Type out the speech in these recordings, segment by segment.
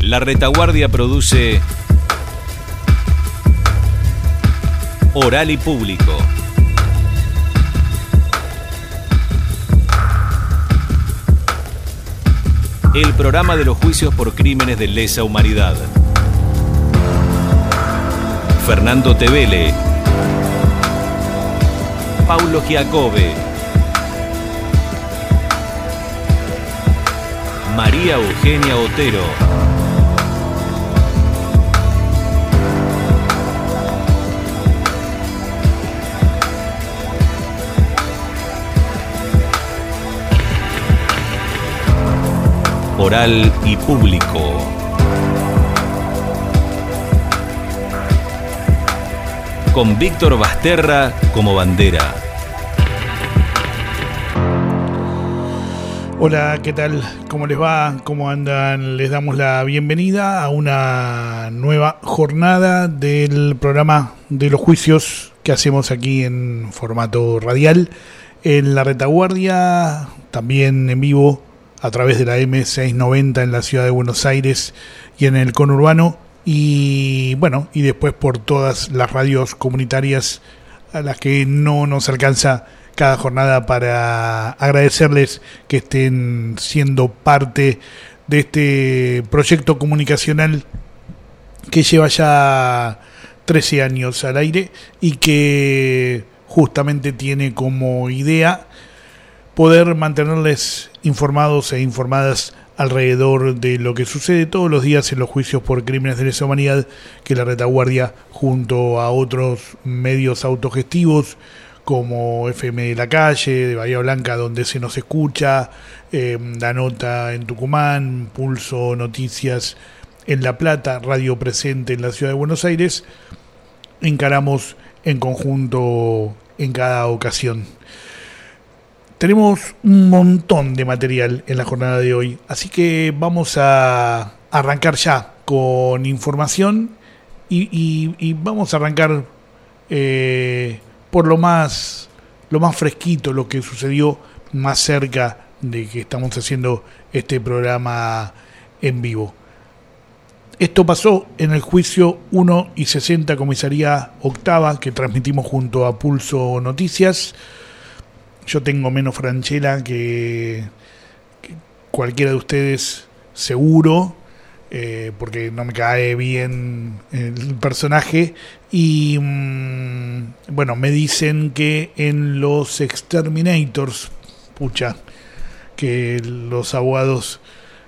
La Retaguardia produce Oral y Público. El programa de los juicios por crímenes de lesa humanidad. Fernando Tevele, Paulo Giacobbe, María Eugenia Otero. Oral y Público. Con Víctor Basterra como bandera. Hola, ¿qué tal? ¿Cómo les va? ¿Cómo andan? Les damos la bienvenida a una nueva jornada del programa de los juicios que hacemos aquí en formato radial, en La Retaguardia, también en vivo a través de la M690 en la ciudad de Buenos Aires y en el conurbano, y bueno, y después por todas las radios comunitarias a las que no nos alcanza cada jornada, para agradecerles que estén siendo parte de este proyecto comunicacional que lleva ya 13 años al aire y que justamente tiene como idea poder mantenerles informados e informadas alrededor de lo que sucede todos los días en los juicios por crímenes de lesa humanidad que La Retaguardia, junto a otros medios autogestivos como FM de la Calle, de Bahía Blanca, donde se nos escucha, La Nota en Tucumán, Pulso Noticias en La Plata, Radio Presente en la ciudad de Buenos Aires, encaramos en conjunto en cada ocasión. Tenemos un montón de material en la jornada de hoy, así que vamos a arrancar ya con información y vamos a arrancar por lo más fresquito, lo que sucedió más cerca de que estamos haciendo este programa en vivo. Esto pasó en el juicio 1 y 60 Comisaría Octava, que transmitimos junto a Pulso Noticias. Yo tengo menos franchela que cualquiera de ustedes, seguro, porque no me cae bien el personaje. Y bueno, me dicen que en los Exterminators, que los abogados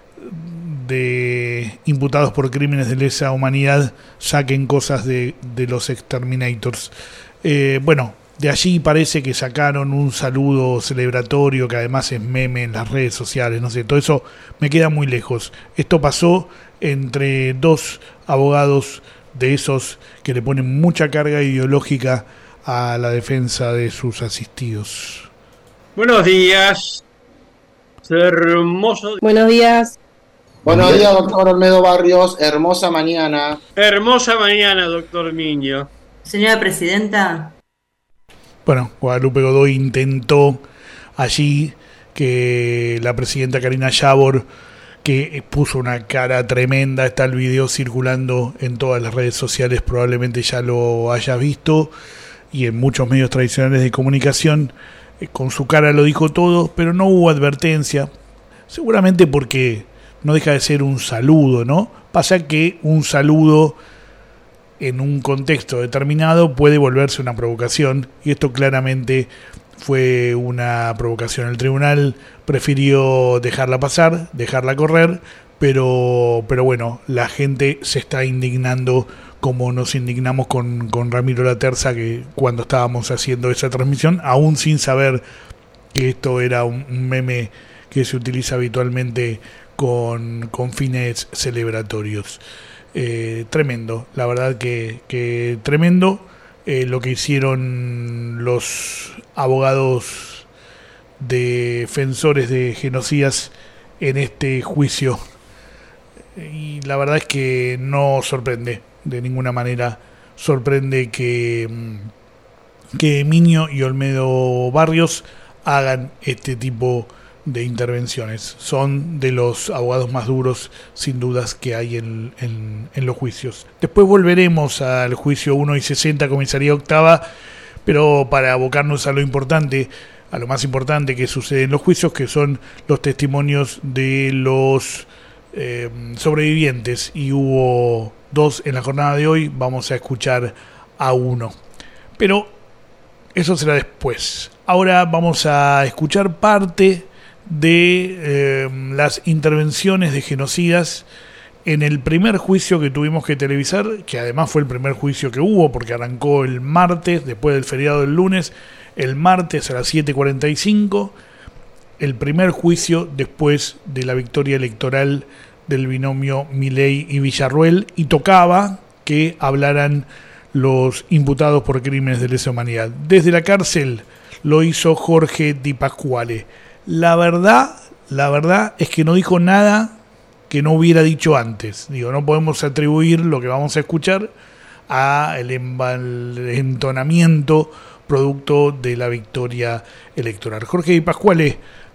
de imputados por crímenes de lesa humanidad saquen cosas de los Exterminators. Bueno, de allí parece que sacaron un saludo celebratorio que además es meme en las redes sociales, no sé, todo eso me queda muy lejos. Esto pasó entre dos abogados de esos que le ponen mucha carga ideológica a la defensa de sus asistidos. Buenos días. Hermoso. Buenos días. Buenos días, doctor Olmedo Barrios. Hermosa mañana. Hermosa mañana, doctor Miño. Señora presidenta. Bueno, Guadalupe Godoy intentó allí que la presidenta Karina Yábor, que puso una cara tremenda, está el video circulando en todas las redes sociales, probablemente ya lo hayas visto, y en muchos medios tradicionales de comunicación, con su cara lo dijo todo, pero no hubo advertencia, seguramente porque no deja de ser un saludo, ¿no? Pasa que un saludo en un contexto determinado puede volverse una provocación, y esto claramente fue una provocación. El tribunal prefirió dejarla pasar, dejarla correr, pero bueno, la gente se está indignando como nos indignamos con Ramiro Laterza, que cuando estábamos haciendo esa transmisión, aún sin saber que esto era un meme que se utiliza habitualmente con fines celebratorios. Tremendo, la verdad que tremendo lo que hicieron los abogados defensores de genocidas en este juicio, y la verdad es que no sorprende de ninguna manera. Sorprende que Miño y Olmedo Barrios hagan este tipo de intervenciones. Son de los abogados más duros, sin dudas, que hay en los juicios. Después volveremos al juicio 1 y 60, comisaría octava, pero para abocarnos a lo importante, a lo más importante que sucede en los juicios, que son los testimonios de los sobrevivientes, y hubo 2 en la jornada de hoy. Vamos a escuchar a uno, pero eso será después. Ahora vamos a escuchar parte de las intervenciones de genocidas en el primer juicio que tuvimos que televisar, que además fue el primer juicio que hubo, porque arrancó el martes, después del feriado del lunes, el martes a las 7:45, el primer juicio después de la victoria electoral del binomio Milei y Villarruel, y tocaba que hablaran los imputados por crímenes de lesa humanidad. Desde la cárcel lo hizo Jorge Di Pasquale. La verdad es que no dijo nada que no hubiera dicho antes. No podemos atribuir lo que vamos a escuchar al envalentonamiento producto de la victoria electoral. Jorge Di Pasquale,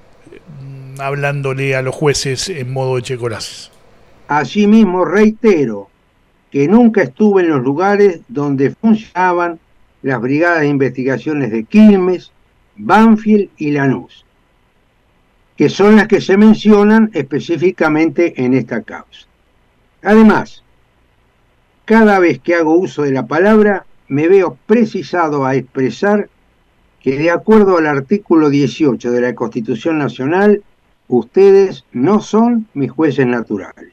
hablándole a los jueces en modo Echecolas. Asimismo, reitero que nunca estuve en los lugares donde funcionaban las brigadas de investigaciones de Quilmes, Banfield y Lanús, que son las que se mencionan específicamente en esta causa. Además, cada vez que hago uso de la palabra, me veo precisado a expresar que, de acuerdo al artículo 18 de la Constitución Nacional, ustedes no son mis jueces naturales.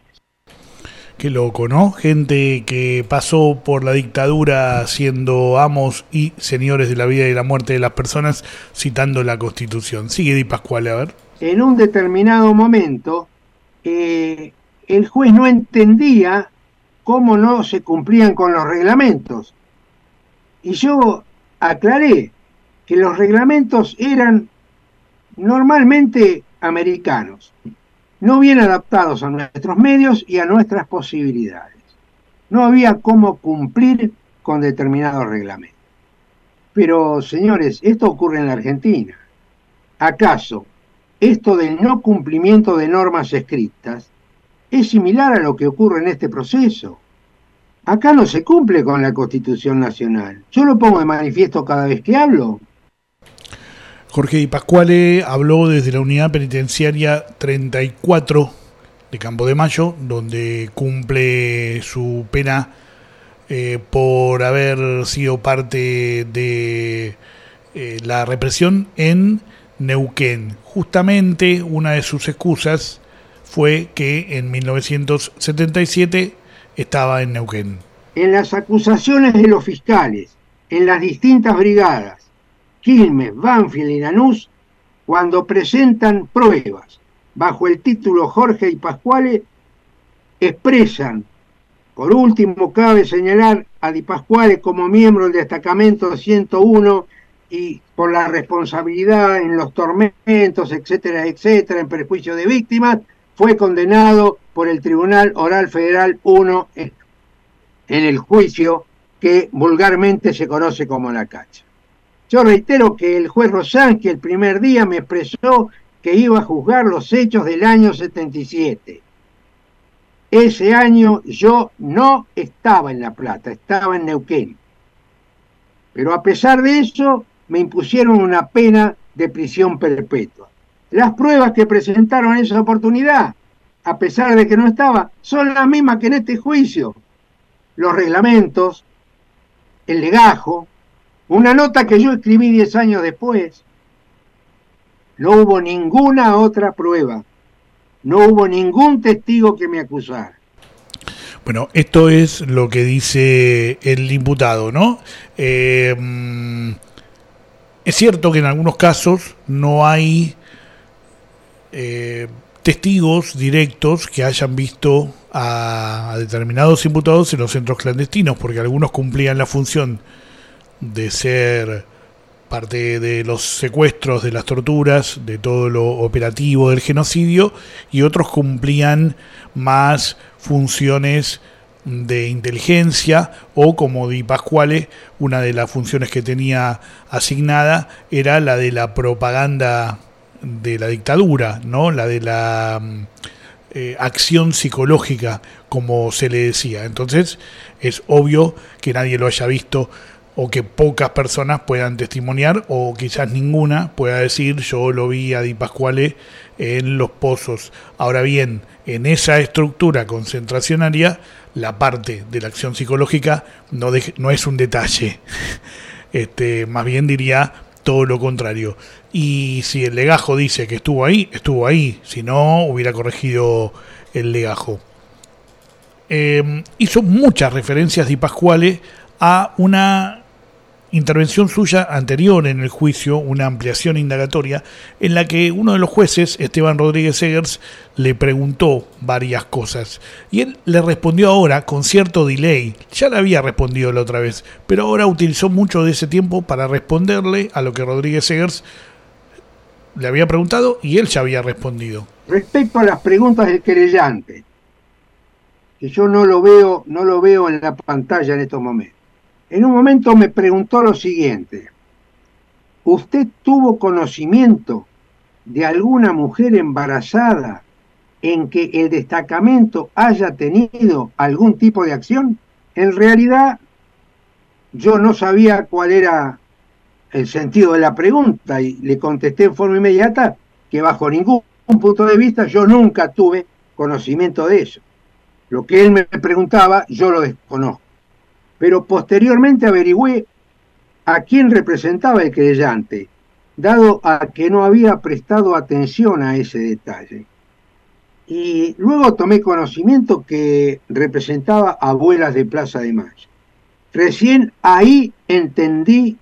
Qué loco, ¿no? Gente que pasó por la dictadura siendo amos y señores de la vida y la muerte de las personas, citando la Constitución. Sigue Di Pasquale, a ver. En un determinado momento, el juez no entendía cómo no se cumplían con los reglamentos. Y yo aclaré que los reglamentos eran normalmente americanos, no bien adaptados a nuestros medios y a nuestras posibilidades. No había cómo cumplir con determinados reglamentos. Pero, señores, esto ocurre en la Argentina. ¿Acaso esto del no cumplimiento de normas escritas es similar a lo que ocurre en este proceso? Acá no se cumple con la Constitución Nacional. Yo lo pongo de manifiesto cada vez que hablo. Jorge Di Pasquale habló desde la unidad penitenciaria 34 de Campo de Mayo, donde cumple su pena por haber sido parte de la represión en Neuquén. Justamente una de sus excusas fue que en 1977 estaba en Neuquén. En las acusaciones de los fiscales, en las distintas brigadas, Quilmes, Banfield y Lanús, cuando presentan pruebas bajo el título Jorge Di Pasquale, expresan, por último cabe señalar a Di Pasquale como miembro del destacamento 101 y por la responsabilidad en los tormentos, etcétera, etcétera, en perjuicio de víctimas, fue condenado por el Tribunal Oral Federal 1 en el juicio que vulgarmente se conoce como la cacha. Yo reitero que el juez Rosansky el primer día me expresó que iba a juzgar los hechos del año 77. Ese año yo no estaba en La Plata, estaba en Neuquén. Pero a pesar de eso, me impusieron una pena de prisión perpetua. Las pruebas que presentaron en esa oportunidad, a pesar de que no estaba, son las mismas que en este juicio. Los reglamentos, el legajo, una nota que yo escribí 10 años después. No hubo ninguna otra prueba. No hubo ningún testigo que me acusara. Bueno, esto es lo que dice el imputado, ¿no? Es cierto que en algunos casos no hay testigos directos que hayan visto a determinados imputados en los centros clandestinos, porque algunos cumplían la función de ser parte de los secuestros, de las torturas, de todo lo operativo del genocidio, y otros cumplían más funciones de inteligencia, o como Di Pasquale, una de las funciones que tenía asignada era la de la propaganda de la dictadura, ¿no? La de la acción psicológica, como se le decía. Entonces es obvio que nadie lo haya visto, o que pocas personas puedan testimoniar, o quizás ninguna pueda decir yo lo vi a Di Pasquale en Los Pozos. Ahora bien, en esa estructura concentracionaria, la parte de la acción psicológica no es un detalle. Más bien diría todo lo contrario. Y si el legajo dice que estuvo ahí, si no, hubiera corregido el legajo. Hizo muchas referencias Di Pasquale a una intervención suya anterior en el juicio, una ampliación indagatoria, en la que uno de los jueces, Esteban Rodríguez Egers, le preguntó varias cosas. Y él le respondió ahora con cierto delay. Ya le había respondido la otra vez, pero ahora utilizó mucho de ese tiempo para responderle a lo que Rodríguez Egers le había preguntado y él ya había respondido. Respecto a las preguntas del querellante, que yo no lo veo en la pantalla en estos momentos. En un momento me preguntó lo siguiente: ¿usted tuvo conocimiento de alguna mujer embarazada en que el destacamento haya tenido algún tipo de acción? En realidad, yo no sabía cuál era el sentido de la pregunta y le contesté en forma inmediata que bajo ningún punto de vista yo nunca tuve conocimiento de eso. Lo que él me preguntaba yo lo desconozco. Pero posteriormente averigüé a quién representaba el querellante, dado a que no había prestado atención a ese detalle. Y luego tomé conocimiento que representaba a Abuelas de Plaza de Mayo. Recién ahí entendí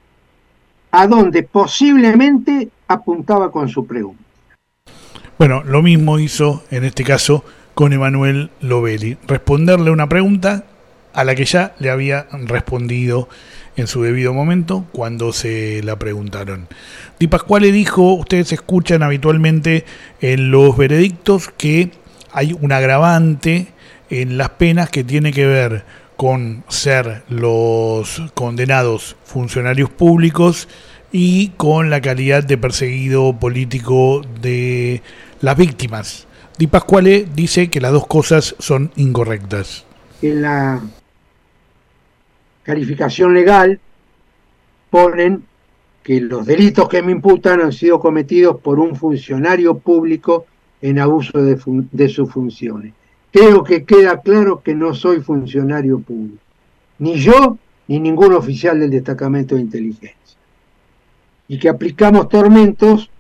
a dónde posiblemente apuntaba con su pregunta. Bueno, lo mismo hizo en este caso con Emanuel Lovelli, responderle una pregunta a la que ya le había respondido en su debido momento cuando se la preguntaron. Di Pasquale dijo, ustedes escuchan habitualmente en los veredictos que hay un agravante en las penas que tiene que ver con ser los condenados funcionarios públicos y con la calidad de perseguido político de las víctimas. Di Pasquale dice que las dos cosas son incorrectas. En la calificación legal ponen que los delitos que me imputan han sido cometidos por un funcionario público en abuso de sus funciones. Creo que queda claro que no soy funcionario público, ni yo ni ningún oficial del destacamento de inteligencia, y que aplicamos tormentos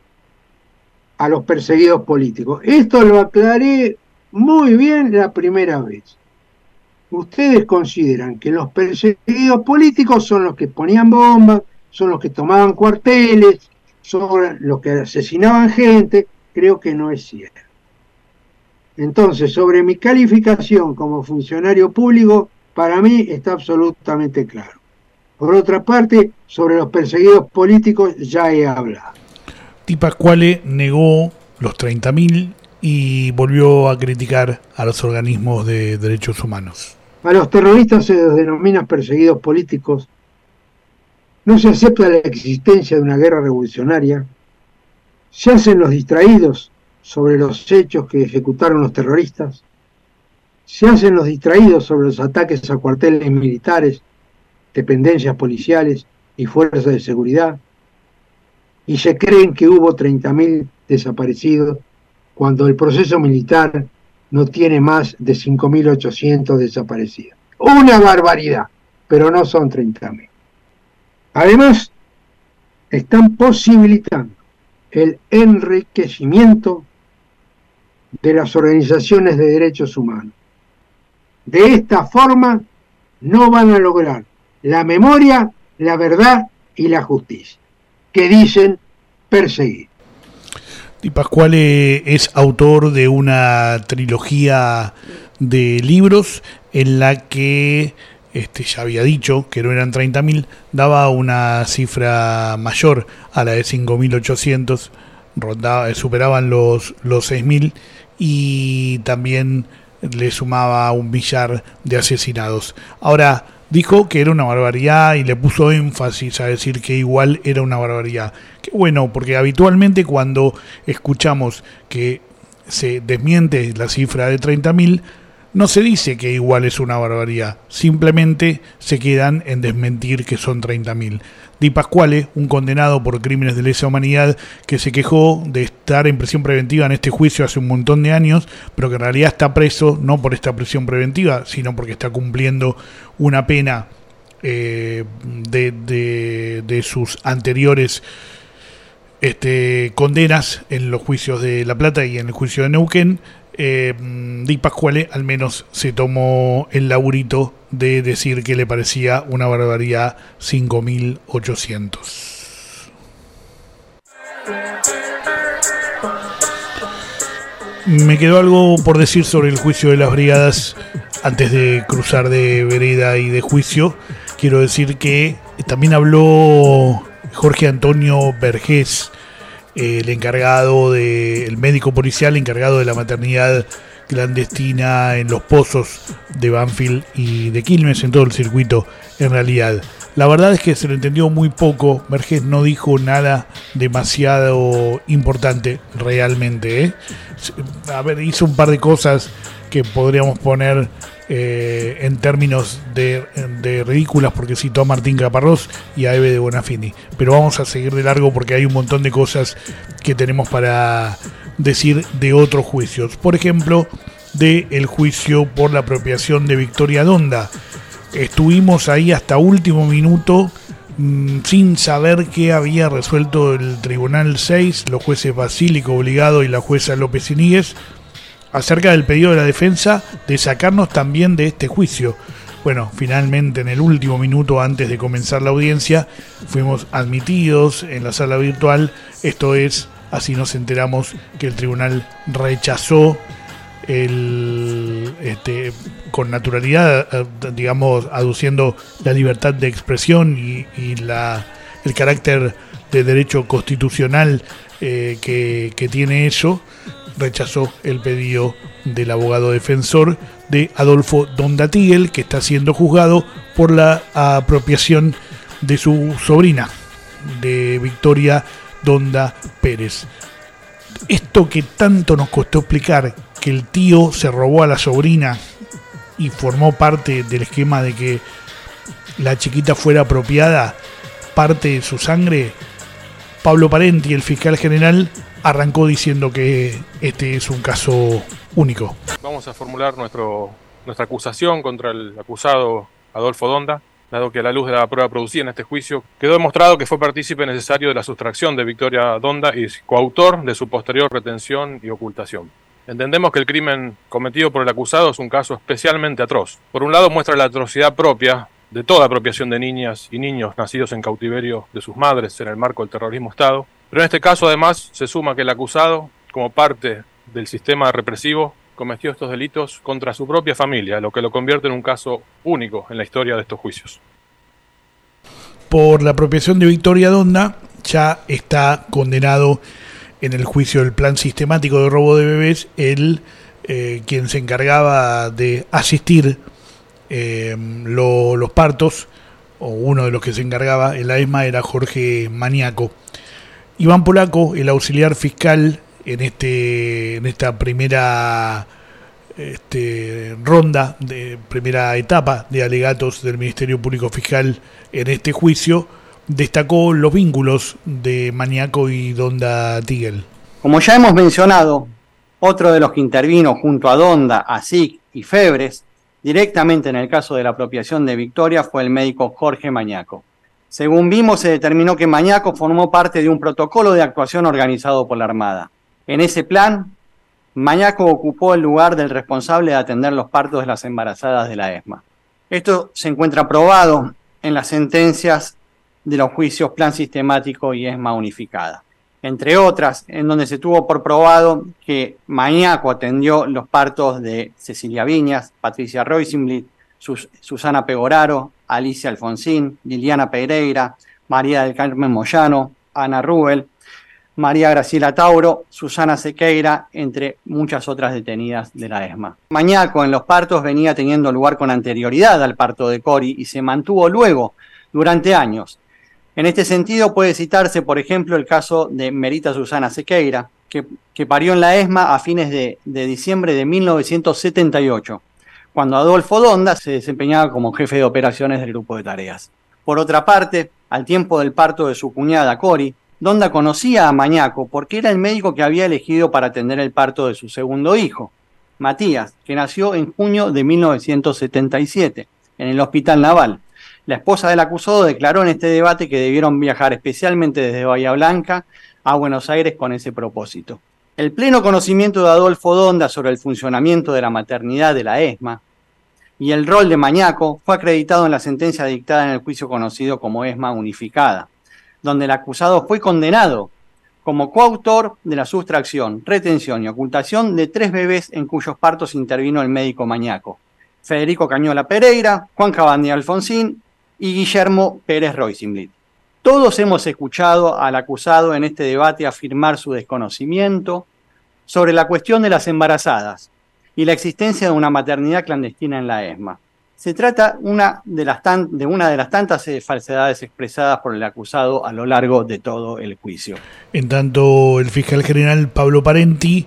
a los perseguidos políticos. Esto lo aclaré muy bien la primera vez. Ustedes consideran que los perseguidos políticos son los que ponían bombas, son los que tomaban cuarteles, son los que asesinaban gente. Creo que no es cierto. Entonces, sobre mi calificación como funcionario público, para mí está absolutamente claro. Por otra parte, sobre los perseguidos políticos ya he hablado. Di Pasquale negó los 30.000 y volvió a criticar a los organismos de derechos humanos. A los terroristas se los denomina perseguidos políticos. No se acepta la existencia de una guerra revolucionaria. Se hacen los distraídos sobre los hechos que ejecutaron los terroristas. Se hacen los distraídos sobre los ataques a cuarteles militares, dependencias policiales y fuerzas de seguridad. Y se creen que hubo 30.000 desaparecidos cuando el proceso militar no tiene más de 5.800 desaparecidos. Una barbaridad, pero no son 30.000. Además, están posibilitando el enriquecimiento de las organizaciones de derechos humanos. De esta forma no van a lograr la memoria, la verdad y la justicia, que dicen perseguir. Di Pasquale es autor de una trilogía de libros en la que ya había dicho que no eran 30.000, daba una cifra mayor a la de 5.800, superaban los 6.000 y también le sumaba un millar de asesinados. Ahora, dijo que era una barbaridad y le puso énfasis a decir que igual era una barbaridad. Qué bueno, porque habitualmente cuando escuchamos que se desmiente la cifra de 30.000, no se dice que igual es una barbaridad, simplemente se quedan en desmentir que son 30.000. Di Pasquale, un condenado por crímenes de lesa humanidad que se quejó de estar en prisión preventiva en este juicio hace un montón de años, pero que en realidad está preso no por esta prisión preventiva, sino porque está cumpliendo una pena de sus anteriores condenas en los juicios de La Plata y en el juicio de Neuquén. Di Pasquale al menos se tomó el laburito de decir que le parecía una barbaridad 5.800. Me quedó algo por decir sobre el juicio de las brigadas antes de cruzar de vereda y de juicio. Quiero decir que también habló Jorge Antonio Vergés, el médico policial encargado de la maternidad clandestina en los pozos de Banfield y de Quilmes, en todo el circuito en realidad. La verdad es que se lo entendió muy poco. Vergés no dijo nada demasiado importante realmente. A ver, hizo un par de cosas que podríamos poner en términos de ridículas, porque citó a Martín Caparrós y a Eve de Bonafini. Pero vamos a seguir de largo porque hay un montón de cosas que tenemos para decir de otros juicios. Por ejemplo, del juicio por la apropiación de Victoria Donda. Estuvimos ahí hasta último minuto sin saber qué había resuelto el Tribunal 6, los jueces Basílico Obligado y la jueza López Iníguez, acerca del pedido de la defensa de sacarnos también de este juicio. Bueno, finalmente en el último minuto antes de comenzar la audiencia fuimos admitidos en la sala virtual. Esto es, así nos enteramos que el tribunal rechazó con naturalidad, digamos, aduciendo la libertad de expresión y el carácter de derecho constitucional que tiene eso. Rechazó el pedido del abogado defensor de Adolfo Donda Tigel, que está siendo juzgado por la apropiación de su sobrina, de Victoria Donda Pérez. Esto que tanto nos costó explicar, que el tío se robó a la sobrina y formó parte del esquema de que la chiquita fuera apropiada, parte de su sangre. Pablo Parenti, el fiscal general, arrancó diciendo que este es un caso único. Vamos a formular nuestra acusación contra el acusado Adolfo Donda, dado que a la luz de la prueba producida en este juicio quedó demostrado que fue partícipe necesario de la sustracción de Victoria Donda y coautor de su posterior retención y ocultación. Entendemos que el crimen cometido por el acusado es un caso especialmente atroz. Por un lado, muestra la atrocidad propia de toda apropiación de niñas y niños nacidos en cautiverio de sus madres en el marco del terrorismo Estado. Pero en este caso, además, se suma que el acusado, como parte del sistema represivo, cometió estos delitos contra su propia familia, lo que lo convierte en un caso único en la historia de estos juicios. Por la apropiación de Victoria Donda, ya está condenado en el juicio del plan sistemático de robo de bebés quien se encargaba de asistir los partos, o uno de los que se encargaba en la ESMA era Jorge Maniaco. Iván Polaco, el auxiliar fiscal en esta primera ronda, primera etapa de alegatos del Ministerio Público Fiscal en este juicio, destacó los vínculos de Maniaco y Donda Tigel. Como ya hemos mencionado, otro de los que intervino junto a Donda, Asic y Febres directamente en el caso de la apropiación de Victoria fue el médico Jorge Maniaco. Según vimos, se determinó que Maniaco formó parte de un protocolo de actuación organizado por la Armada. En ese plan, Maniaco ocupó el lugar del responsable de atender los partos de las embarazadas de la ESMA. Esto se encuentra probado en las sentencias de los juicios Plan Sistemático y ESMA Unificada. Entre otras, en donde se tuvo por probado que Maniaco atendió los partos de Cecilia Viñas, Patricia Roisenblit, Susana Pegoraro, Alicia Alfonsín, Liliana Pereira, María del Carmen Moyano, Ana Rubel, María Graciela Tauro, Susana Sequeira, entre muchas otras detenidas de la ESMA. Mañaco en los partos venía teniendo lugar con anterioridad al parto de Cori y se mantuvo luego durante años. En este sentido puede citarse, por ejemplo, el caso de Merita Susana Sequeira, que parió en la ESMA a fines de diciembre de 1978, cuando Adolfo Donda se desempeñaba como jefe de operaciones del grupo de tareas. Por otra parte, al tiempo del parto de su cuñada Cori, Donda conocía a Mañaco porque era el médico que había elegido para atender el parto de su segundo hijo, Matías, que nació en junio de 1977 en el Hospital Naval. La esposa del acusado declaró en este debate que debieron viajar especialmente desde Bahía Blanca a Buenos Aires con ese propósito. El pleno conocimiento de Adolfo Donda sobre el funcionamiento de la maternidad de la ESMA y el rol de Mañaco fue acreditado en la sentencia dictada en el juicio conocido como ESMA Unificada, donde el acusado fue condenado como coautor de la sustracción, retención y ocultación de 3 bebés en cuyos partos intervino el médico Mañaco: Federico Cañola Pereira, Juan Cabandier Alfonsín y Guillermo Pérez Roisenblit. Todos hemos escuchado al acusado en este debate afirmar su desconocimiento sobre la cuestión de las embarazadas y la existencia de una maternidad clandestina en la ESMA. Se trata de una de las tantas falsedades expresadas por el acusado a lo largo de todo el juicio. En tanto, el fiscal general Pablo Parenti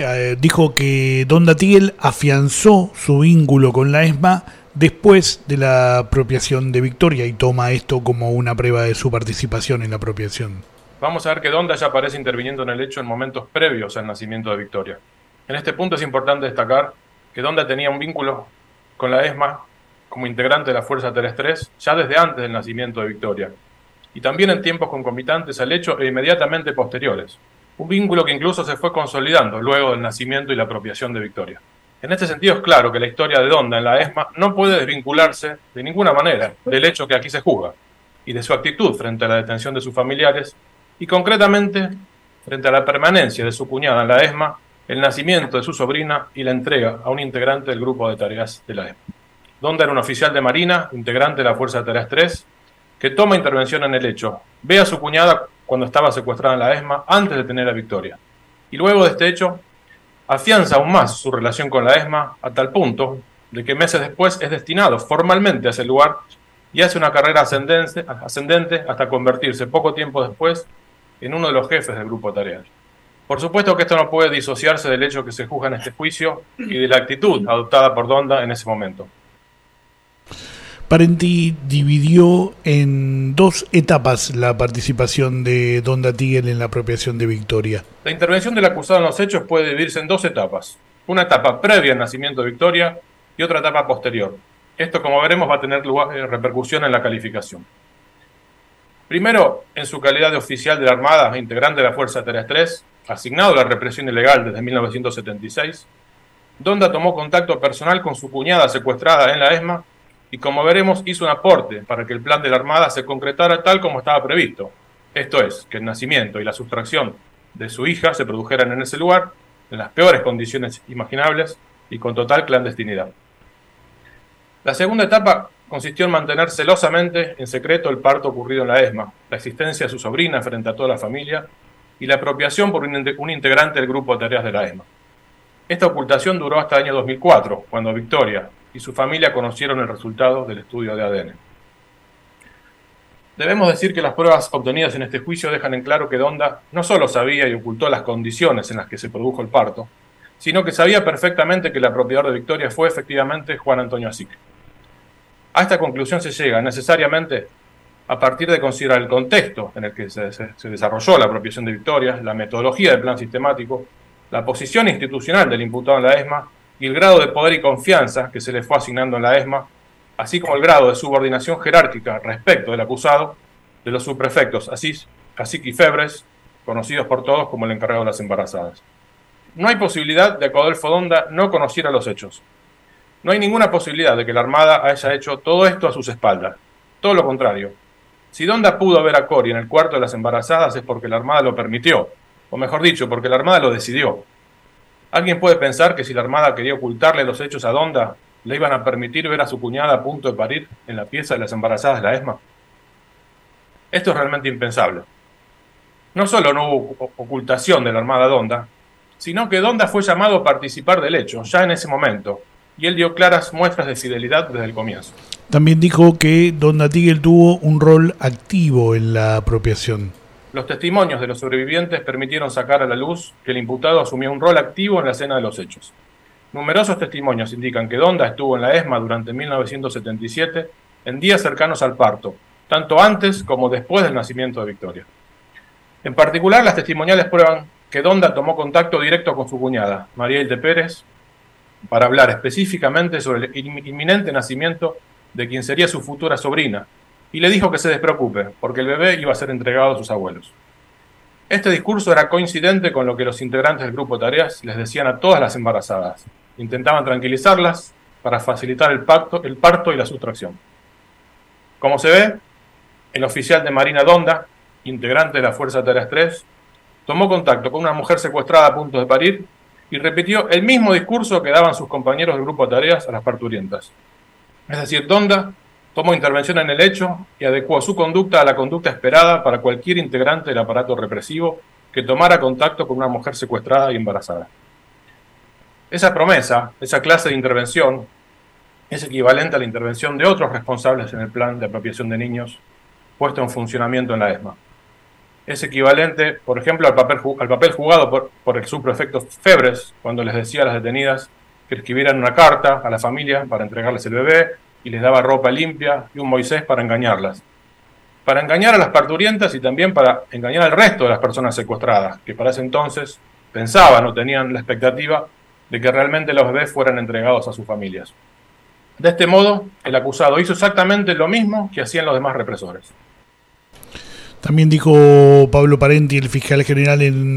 dijo que Donda Tigel afianzó su vínculo con la ESMA después de la apropiación de Victoria y toma esto como una prueba de su participación en la apropiación. Vamos a ver que Donda ya aparece interviniendo en el hecho en momentos previos al nacimiento de Victoria. En este punto es importante destacar que Donda tenía un vínculo con la ESMA como integrante de la Fuerza Tareas 3 ya desde antes del nacimiento de Victoria, y también en tiempos concomitantes al hecho e inmediatamente posteriores. Un vínculo que incluso se fue consolidando luego del nacimiento y la apropiación de Victoria. En este sentido es claro que la historia de Donda en la ESMA no puede desvincularse de ninguna manera del hecho que aquí se juzga, y de su actitud frente a la detención de sus familiares, y concretamente frente a la permanencia de su cuñada en la ESMA, el nacimiento de su sobrina y la entrega a un integrante del grupo de tareas de la ESMA. Donda era un oficial de Marina, integrante de la Fuerza de Tareas 3, que toma intervención en el hecho. Ve a su cuñada cuando estaba secuestrada en la ESMA antes de tener a Victoria. Y luego de este hecho, afianza aún más su relación con la ESMA a tal punto de que meses después es destinado formalmente a ese lugar y hace una carrera ascendente hasta convertirse poco tiempo después en uno de los jefes del grupo de tareas. Por supuesto que esto no puede disociarse del hecho que se juzga en este juicio y de la actitud adoptada por Donda en ese momento. Parenti dividió en 2 etapas la participación de Donda Tigel en la apropiación de Victoria. La intervención del acusado en los hechos puede dividirse en 2 etapas. Una etapa previa al nacimiento de Victoria y otra etapa posterior. Esto, como veremos, va a tener repercusión en la calificación. Primero, en su calidad de oficial de la Armada, integrante de la Fuerza de Tareas 3, asignado a la represión ilegal desde 1976, Donda tomó contacto personal con su cuñada secuestrada en la ESMA y, como veremos, hizo un aporte para que el plan de la Armada se concretara tal como estaba previsto. Esto es, que el nacimiento y la sustracción de su hija se produjeran en ese lugar, en las peores condiciones imaginables y con total clandestinidad. La segunda etapa consistió en mantener celosamente en secreto el parto ocurrido en la ESMA, la existencia de su sobrina frente a toda la familia y la apropiación por un integrante del grupo de tareas de la ESMA. Esta ocultación duró hasta el año 2004, cuando Victoria y su familia conocieron el resultado del estudio de ADN. Debemos decir que las pruebas obtenidas en este juicio dejan en claro que Donda no solo sabía y ocultó las condiciones en las que se produjo el parto, sino que sabía perfectamente que el apropiador de Victoria fue efectivamente Juan Antonio Asic. A esta conclusión se llega necesariamente a partir de considerar el contexto en el que se desarrolló la apropiación de Victoria, la metodología del plan sistemático, la posición institucional del imputado en la ESMA y el grado de poder y confianza que se le fue asignando en la ESMA, así como el grado de subordinación jerárquica respecto del acusado de los subprefectos Asic y Febres, conocidos por todos como el encargado de las embarazadas. No hay posibilidad de que Adolfo Donda no conociera los hechos. No hay ninguna posibilidad de que la Armada haya hecho todo esto a sus espaldas. Todo lo contrario. Si Donda pudo ver a Cori en el cuarto de las embarazadas es porque la Armada lo permitió, o mejor dicho, porque la Armada lo decidió. ¿Alguien puede pensar que si la Armada quería ocultarle los hechos a Donda, le iban a permitir ver a su cuñada a punto de parir en la pieza de las embarazadas de la ESMA? Esto es realmente impensable. No solo no hubo ocultación de la Armada Donda, sino que Donda fue llamado a participar del hecho, ya en ese momento, y él dio claras muestras de fidelidad desde el comienzo. También dijo que Donda Tigel tuvo un rol activo en la apropiación. Los testimonios de los sobrevivientes permitieron sacar a la luz que el imputado asumió un rol activo en la escena de los hechos. Numerosos testimonios indican que Donda estuvo en la ESMA durante 1977 en días cercanos al parto, tanto antes como después del nacimiento de Victoria. En particular, las testimoniales prueban que Donda tomó contacto directo con su cuñada, María Hilde Pérez, para hablar específicamente sobre el inminente nacimiento de quien sería su futura sobrina, y le dijo que se despreocupe, porque el bebé iba a ser entregado a sus abuelos. Este discurso era coincidente con lo que los integrantes del grupo Tareas les decían a todas las embarazadas. Intentaban tranquilizarlas para facilitar el parto y la sustracción. Como se ve, el oficial de Marina Donda, integrante de la Fuerza Tareas 3, tomó contacto con una mujer secuestrada a punto de parir y repitió el mismo discurso que daban sus compañeros del grupo Tareas a las parturientas. Es decir, Donda tomó intervención en el hecho y adecuó su conducta a la conducta esperada para cualquier integrante del aparato represivo que tomara contacto con una mujer secuestrada y embarazada. Esa promesa, esa clase de intervención, es equivalente a la intervención de otros responsables en el plan de apropiación de niños puesto en funcionamiento en la ESMA. Es equivalente, por ejemplo, al papel jugado por el subprefecto Febres cuando les decía a las detenidas que escribieran una carta a la familia para entregarles el bebé y les daba ropa limpia y un Moisés para engañarlas. Para engañar a las parturientas y también para engañar al resto de las personas secuestradas, que para ese entonces pensaban o tenían la expectativa de que realmente los bebés fueran entregados a sus familias. De este modo, el acusado hizo exactamente lo mismo que hacían los demás represores. También dijo Pablo Parenti, el fiscal general, en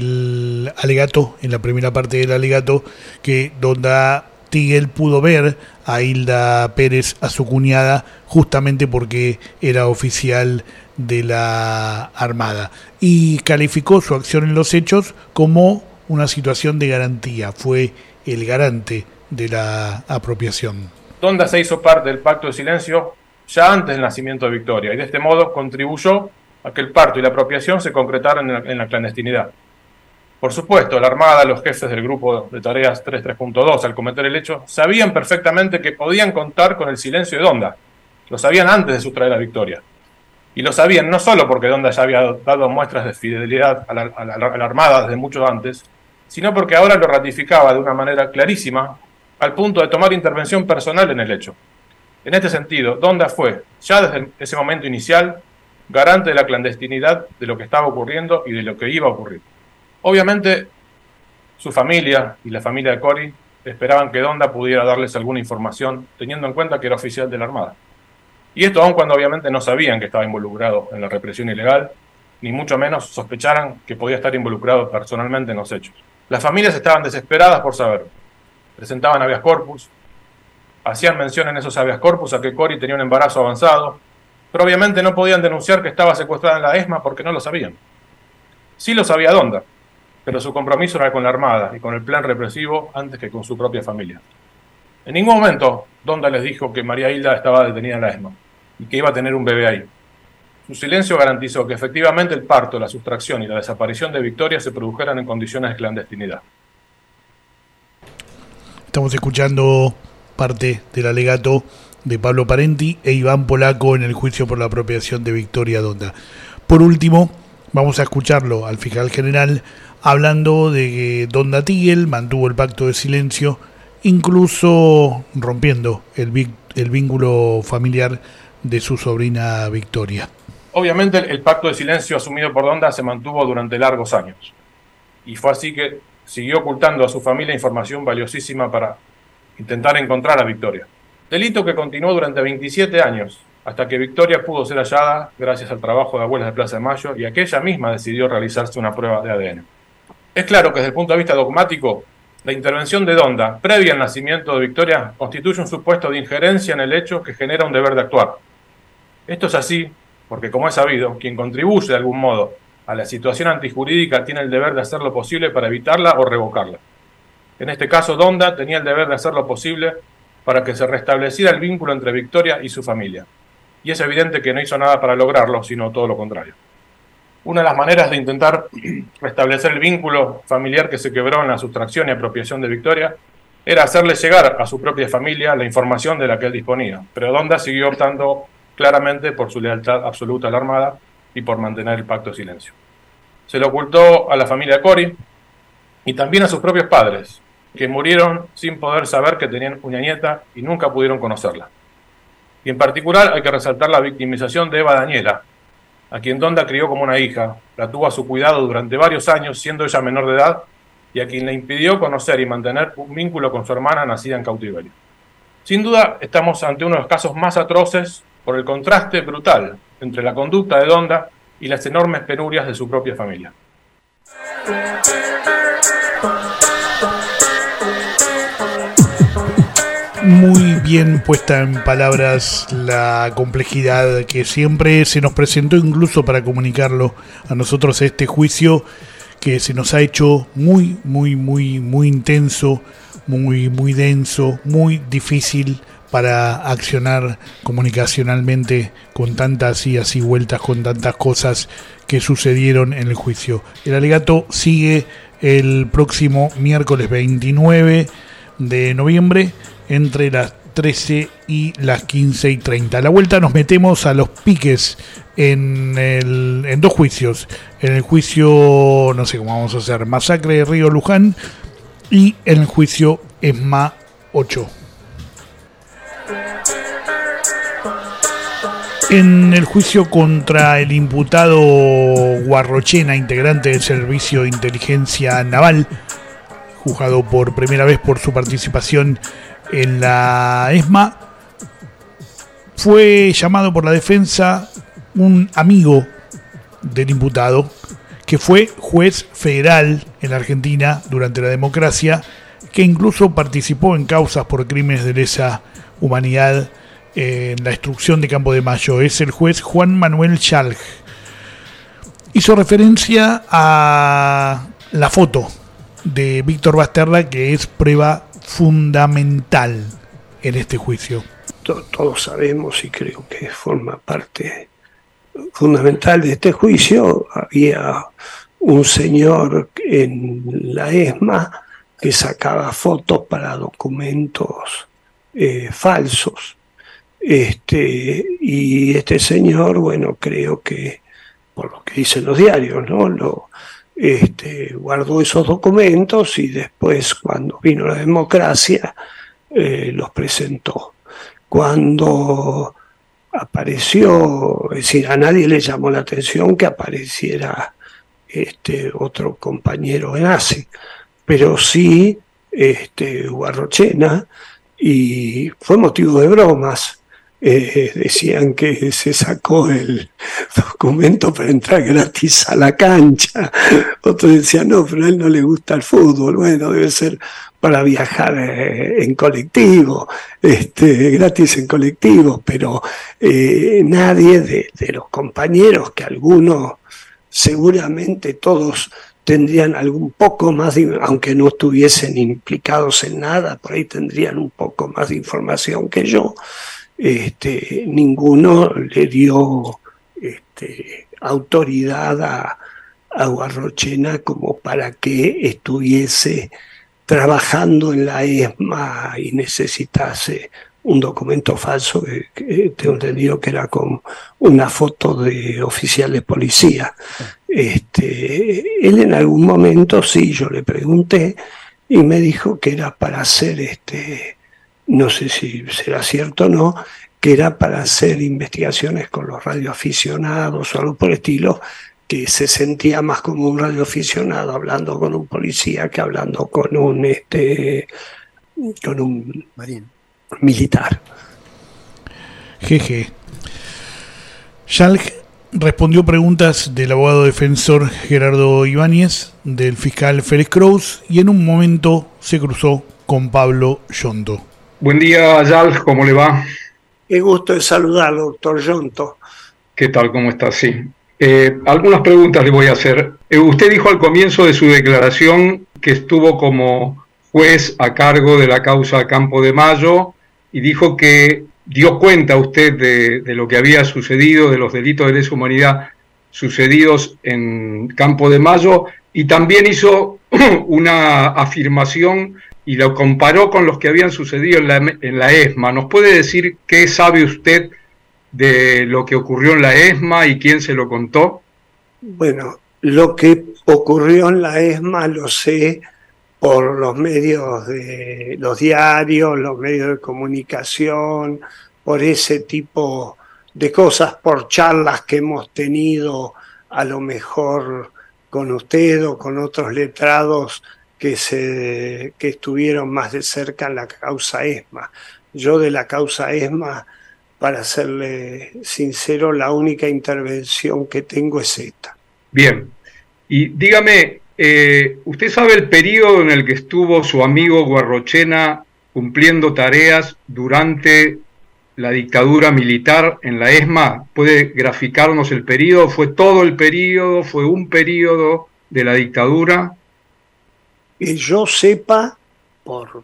el alegato, en la primera parte del alegato, que Donda Tigel pudo ver a Hilda Pérez, a su cuñada, justamente porque era oficial de la Armada, y calificó su acción en los hechos como una situación de garantía. Fue el garante de la apropiación. Donda se hizo parte del pacto de silencio ya antes del nacimiento de Victoria y de este modo contribuyó a que el parto y la apropiación se concretaran en la clandestinidad. Por supuesto, la Armada, los jefes del grupo de tareas 3.2, al cometer el hecho, sabían perfectamente que podían contar con el silencio de Donda. Lo sabían antes de sustraer a Victoria. Y lo sabían no solo porque Donda ya había dado muestras de fidelidad a la Armada desde mucho antes, sino porque ahora lo ratificaba de una manera clarísima, al punto de tomar intervención personal en el hecho. En este sentido, Donda fue, ya desde ese momento inicial, garante de la clandestinidad de lo que estaba ocurriendo y de lo que iba a ocurrir. Obviamente, su familia y la familia de Cori esperaban que Donda pudiera darles alguna información, teniendo en cuenta que era oficial de la Armada. Y esto aun cuando obviamente no sabían que estaba involucrado en la represión ilegal, ni mucho menos sospecharan que podía estar involucrado personalmente en los hechos. Las familias estaban desesperadas por saber. Presentaban habeas corpus, hacían mención en esos habeas corpus a que Cori tenía un embarazo avanzado, pero obviamente no podían denunciar que estaba secuestrada en la ESMA porque no lo sabían. Sí lo sabía Donda, pero su compromiso era con la Armada y con el plan represivo antes que con su propia familia. En ningún momento Donda les dijo que María Hilda estaba detenida en la ESMA y que iba a tener un bebé ahí. Su silencio garantizó que efectivamente el parto, la sustracción y la desaparición de Victoria se produjeran en condiciones de clandestinidad. Estamos escuchando parte del alegato de Pablo Parenti e Iván Polaco en el juicio por la apropiación de Victoria Donda. Por último, vamos a escucharlo al fiscal general hablando de que Donda Tigel mantuvo el pacto de silencio, incluso rompiendo el vínculo familiar de su sobrina Victoria. Obviamente el pacto de silencio asumido por Donda se mantuvo durante largos años. Y fue así que siguió ocultando a su familia información valiosísima para intentar encontrar a Victoria. Delito que continuó durante 27 años, hasta que Victoria pudo ser hallada gracias al trabajo de Abuelas de Plaza de Mayo y aquella misma decidió realizarse una prueba de ADN. Es claro que desde el punto de vista dogmático, la intervención de Donda, previa al nacimiento de Victoria, constituye un supuesto de injerencia en el hecho que genera un deber de actuar. Esto es así porque, como es sabido, quien contribuye de algún modo a la situación antijurídica tiene el deber de hacer lo posible para evitarla o revocarla. En este caso, Donda tenía el deber de hacer lo posible para que se restableciera el vínculo entre Victoria y su familia. Y es evidente que no hizo nada para lograrlo, sino todo lo contrario. Una de las maneras de intentar restablecer el vínculo familiar que se quebró en la sustracción y apropiación de Victoria era hacerle llegar a su propia familia la información de la que él disponía, pero Donda siguió optando claramente por su lealtad absoluta a la Armada y por mantener el pacto de silencio. Se lo ocultó a la familia Cori y también a sus propios padres, que murieron sin poder saber que tenían una nieta y nunca pudieron conocerla. Y en particular hay que resaltar la victimización de Eva Daniela, a quien Donda crió como una hija, la tuvo a su cuidado durante varios años, siendo ella menor de edad, y a quien le impidió conocer y mantener un vínculo con su hermana nacida en cautiverio. Sin duda, estamos ante uno de los casos más atroces por el contraste brutal entre la conducta de Donda y las enormes penurias de su propia familia. Muy bien puesta en palabras la complejidad que siempre se nos presentó, incluso para comunicarlo a nosotros, este juicio que se nos ha hecho muy intenso, muy denso, muy difícil para accionar comunicacionalmente con tantas idas y vueltas, con tantas cosas que sucedieron en el juicio. El alegato sigue el próximo miércoles 29 de noviembre entre las 13 y las 15:30. A la vuelta nos metemos a los piques en dos juicios. En el juicio, no sé cómo vamos a hacer, Masacre de Río Luján, y en el juicio ESMA 8. En el juicio contra el imputado Guarrochena, integrante del Servicio de Inteligencia Naval, juzgado por primera vez por su participación en la ESMA, fue llamado por la defensa un amigo del imputado que fue juez federal en la Argentina durante la democracia, que incluso participó en causas por crímenes de lesa humanidad en la destrucción de Campo de Mayo. Es el juez Juan Manuel Schalk. Hizo referencia a la foto de Víctor Basterra, que es prueba fundamental en este juicio. Todos sabemos, y creo que forma parte fundamental de este juicio, había un señor en la ESMA que sacaba fotos para documentos falsos. Y este señor, bueno, creo que, por lo que dicen los diarios, ¿no? Guardó esos documentos y después, cuando vino la democracia, los presentó. Cuando apareció, es decir, a nadie le llamó la atención que apareciera otro compañero nazi, pero sí Guarrochena, y fue motivo de bromas. Decían que se sacó el documento para entrar gratis a la cancha. Otros decían, no, pero a él no le gusta el fútbol. Bueno, debe ser para viajar en colectivo, gratis en colectivo, pero nadie de los compañeros, que algunos, seguramente todos tendrían algún poco más, aunque no estuviesen implicados en nada, por ahí tendrían un poco más de información que yo. Ninguno le dio autoridad a Guarrochena como para que estuviese trabajando en la ESMA y necesitase un documento falso, que tengo entendido que era con una foto de oficial de policía. Él en algún momento, sí, yo le pregunté y me dijo que era para hacer no sé si será cierto o no, que era para hacer investigaciones con los radioaficionados o algo por el estilo, que se sentía más como un radioaficionado hablando con un policía que hablando con un Marín. Militar. Jeje. Schalk respondió preguntas del abogado defensor Gerardo Ibáñez, del fiscal Félix Kraus, y en un momento se cruzó con Pablo Yonto. Buen día, Ayal, ¿cómo le va? Qué gusto de saludarlo, doctor Yonto. ¿Qué tal? ¿Cómo está? Sí. Algunas preguntas le voy a hacer. Usted dijo al comienzo de su declaración que estuvo como juez a cargo de la causa Campo de Mayo y dijo que dio cuenta usted de lo que había sucedido, de los delitos de lesa humanidad sucedidos en Campo de Mayo, y también hizo una afirmación y lo comparó con los que habían sucedido en la ESMA. ¿Nos puede decir qué sabe usted de lo que ocurrió en la ESMA y quién se lo contó? Bueno, lo que ocurrió en la ESMA lo sé por los medios de los diarios, los medios de comunicación, por ese tipo de cosas, por charlas que hemos tenido a lo mejor con usted o con otros letrados que estuvieron más de cerca en la causa ESMA. Yo de la causa ESMA, para serle sincero, la única intervención que tengo es esta. Bien, y dígame, ¿usted sabe el periodo en el que estuvo su amigo Guarrochena cumpliendo tareas durante la dictadura militar en la ESMA? ¿Puede graficarnos el periodo? ¿Fue todo el periodo? ¿Fue un periodo de la dictadura? Que yo sepa, por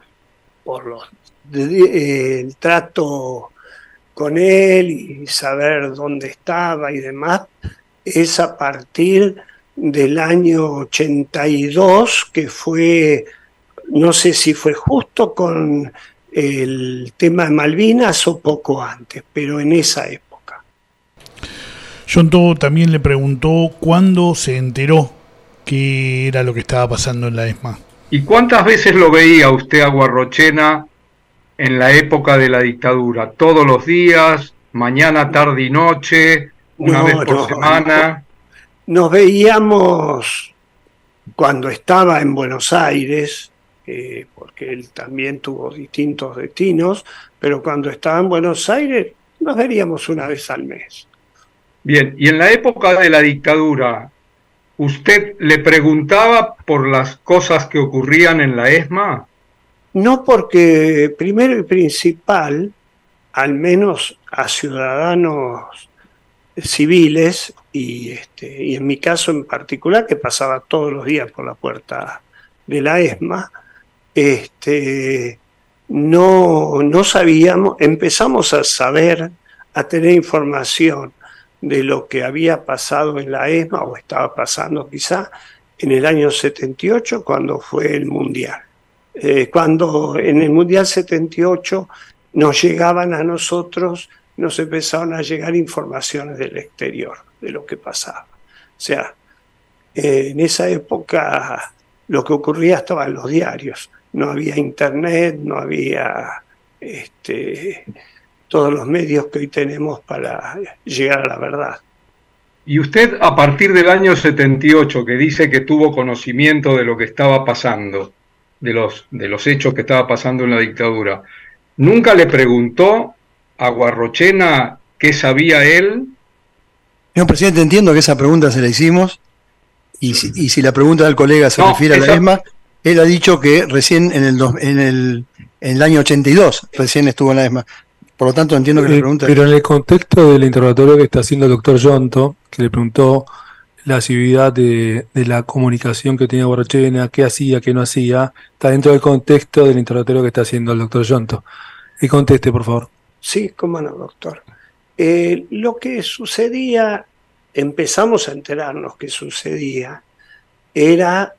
el trato con él y saber dónde estaba y demás, es a partir del año 82, que fue, no sé si fue justo con el tema de Malvinas o poco antes, pero en esa época. Yonto también le preguntó cuándo se enteró qué era lo que estaba pasando en la ESMA. ¿Y cuántas veces lo veía usted a Guarrochena en la época de la dictadura? ¿Todos los días, mañana, tarde y noche, una vez por semana? Nos veíamos cuando estaba en Buenos Aires, porque él también tuvo distintos destinos, pero cuando estaba en Buenos Aires nos veríamos una vez al mes. Bien, y en la época de la dictadura, ¿usted le preguntaba por las cosas que ocurrían en la ESMA? No, porque primero y principal, al menos a ciudadanos civiles, y en mi caso en particular, que pasaba todos los días por la puerta de la ESMA, no sabíamos, empezamos a saber, a tener información de lo que había pasado en la ESMA, o estaba pasando quizá, en el año 78, cuando fue el Mundial. Cuando en el Mundial 78 nos llegaban a nosotros, nos empezaron a llegar informaciones del exterior, de lo que pasaba. O sea, en esa época lo que ocurría estaba en los diarios. No había internet, no había todos los medios que hoy tenemos para llegar a la verdad. Y usted, a partir del año 78, que dice que tuvo conocimiento de lo que estaba pasando, de los hechos que estaba pasando en la dictadura, ¿nunca le preguntó a Guarrochena qué sabía él? Señor presidente, entiendo que esa pregunta se la hicimos, y si la pregunta del colega se refiere a la ESMA, él ha dicho que recién en el año 82 recién estuvo en la ESMA. Por lo tanto, entiendo que la pregunta... Pero en el contexto del interrogatorio que está haciendo el doctor Yonto, que le preguntó la asiduidad de la comunicación que tenía Guarrochena, qué hacía, qué no hacía, está dentro del contexto del interrogatorio que está haciendo el doctor Yonto. Y conteste, por favor. Sí, cómo no, doctor. Lo que sucedía, empezamos a enterarnos que sucedía, era,